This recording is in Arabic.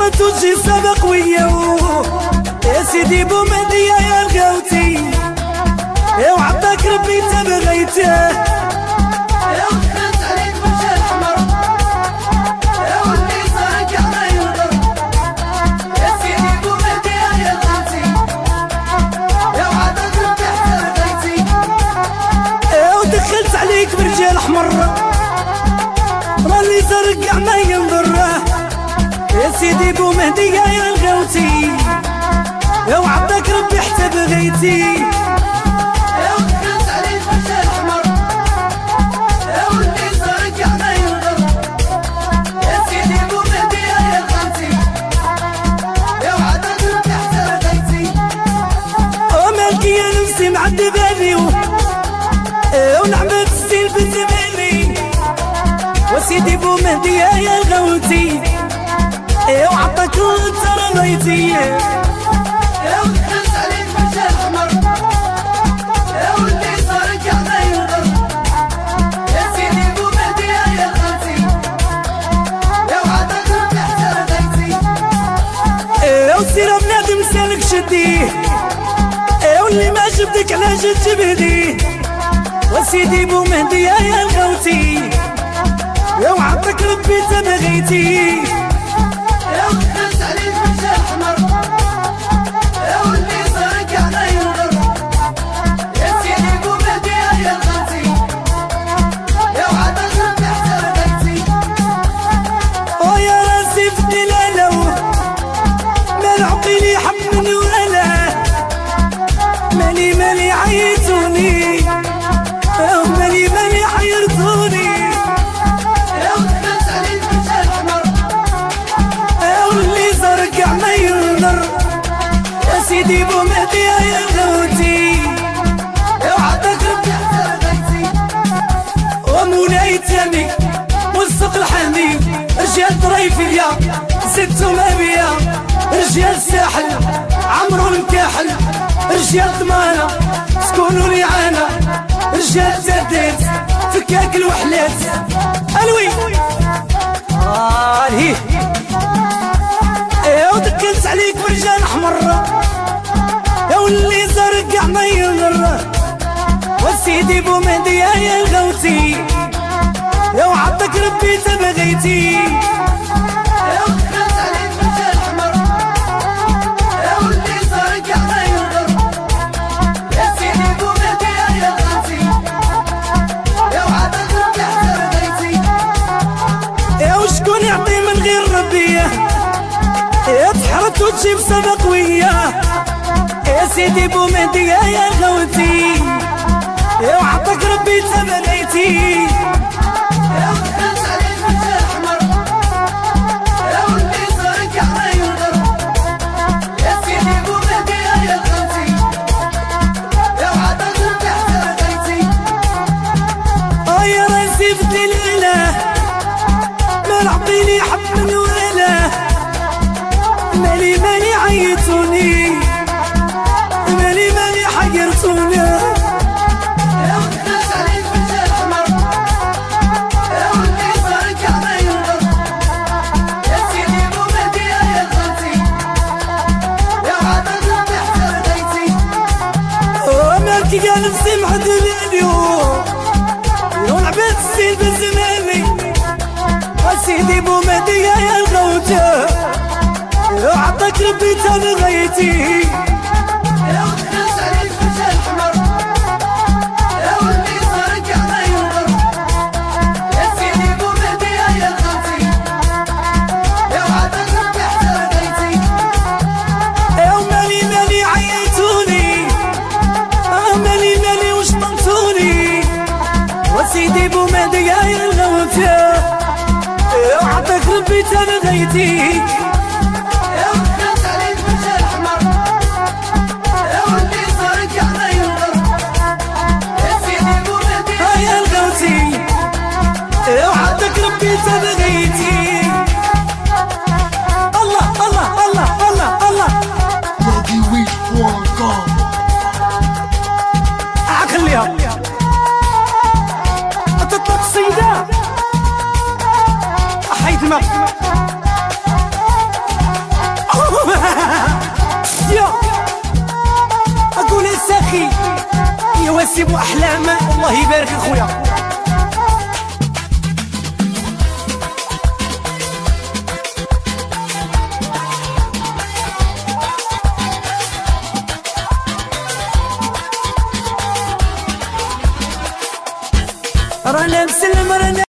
تحرت وجهي سبق وياه يا سيدي بومهدي يا الغوتي يا وعطاك ربي تبغيته يا ودخلت عليك وجه الحمر يا واللي صارك على ينظر يا سيدي بومهدي يا الغوتي يا وعطاك ربي حتى بغيتي يا ودخلت عليك برجال حمر راني زرق ما ينظره يا سيدي بومهدي يا الغوتي يا وعطاك ربي حتى بغيتي يا ودخلت عليك وجه الحمر يا واللي صارك على ينظر يا سيدي بومهدي يا الغوتي يا وعطاك ربي حتى بغيتي ومالك يا نفسي معدي بالي ونعمة السيل بزماني وسيدي بومهدي يا الغوتي يا وعطاك انت رميتي يا ودخلت عليك وجه الحمر يا واللي صارك على ينظر يا سيدي بومهدي يا الغوتي يا وعطاك ربي حتى بغيتي يا وسيرة بنادم سالك شديه يا واللي ما جبدك علاش تجبديه وسيدي بومهدي يا الغوتي يا وعطاك ربي تبغيتي يا ودخلت عليك وجه الحمر يا واللي صارك على ينظر يا سيدي بومهدي يا الغوتي يا وعطاك ربي حتى بغيتي ويا راسي في دلالو ما عقلي حمل ولا مالي عيتوني مالي حيرتوني يا ودخلت عليك وجه الحمر واللي زرق ما ينظر يا سيدي بومهدي يا الغوتي يا وعطاك ربي حتى بغيتي ومولاي تامي والسوق الحامي رجال طريفية ستو مابية رجال الساحل عمرو الكاحل رجال ضمانة سكونوا ليعانة رجال تردات فكاك الوحلات الوي هيه يا ودكلت عليك برجال حمر يا واللي زرق ما ينظر وسيدي بومهدي يا الغوتي يا وعطاك ربي تبغيتي يا ودخلت عليك وجه الحمر يا واللي صارك على ينظر يا سيدي بومهدي يا الغوتي يا وعطاك ربي حتى بغيتي يا وشكون يعطي من غير ربي يا تحرت وتجيب سبق وياه يا سيدي بومهدي يا الغوتي يا وعطاك ربي تبغيتي يا ودخلت عليك وجه الحمر يا واللي صارك على ينظر يا سيدي بومهدي يا الغوتي يا وعطاك ربي حتى بغيتي يا راسي في دلالة ما نعطيني حب من ولا مالي عيتوني مالي حيرتوني يا ودخلت عليك وجه الحمر يا واللي صارك على ينظر يا سيدي بومهدي يا الغوتي يا وعطاك ربي حتى بغيتي ومالك يا نفسي معدل اليوم ولعبت السيل بزماني وسيدي بومهدي يا الغوتي يا عطاك ربي تبغيتي يا ودخلت عليك وجه الحمر يا واللي صارك على ينظر يا سيدي بومهدي يا الغوتي يا وعطاك ربي حتى بغيتي يا مالي عيتوني مالي وش طنتوني وسيدي بومهدي يا الغوتي يا عطاك ربي تبغيتي يا ودخلت عليك وجه الحمر يا واللي صارك على ينظر يا سيدي بومهدي يا الغوتي يا عطاك ربي تبغيتي الله عقليها تطلق السيدة حيدمة ايوا سيبو احلامه الله يبارك اخويا. رانا مسلم رانا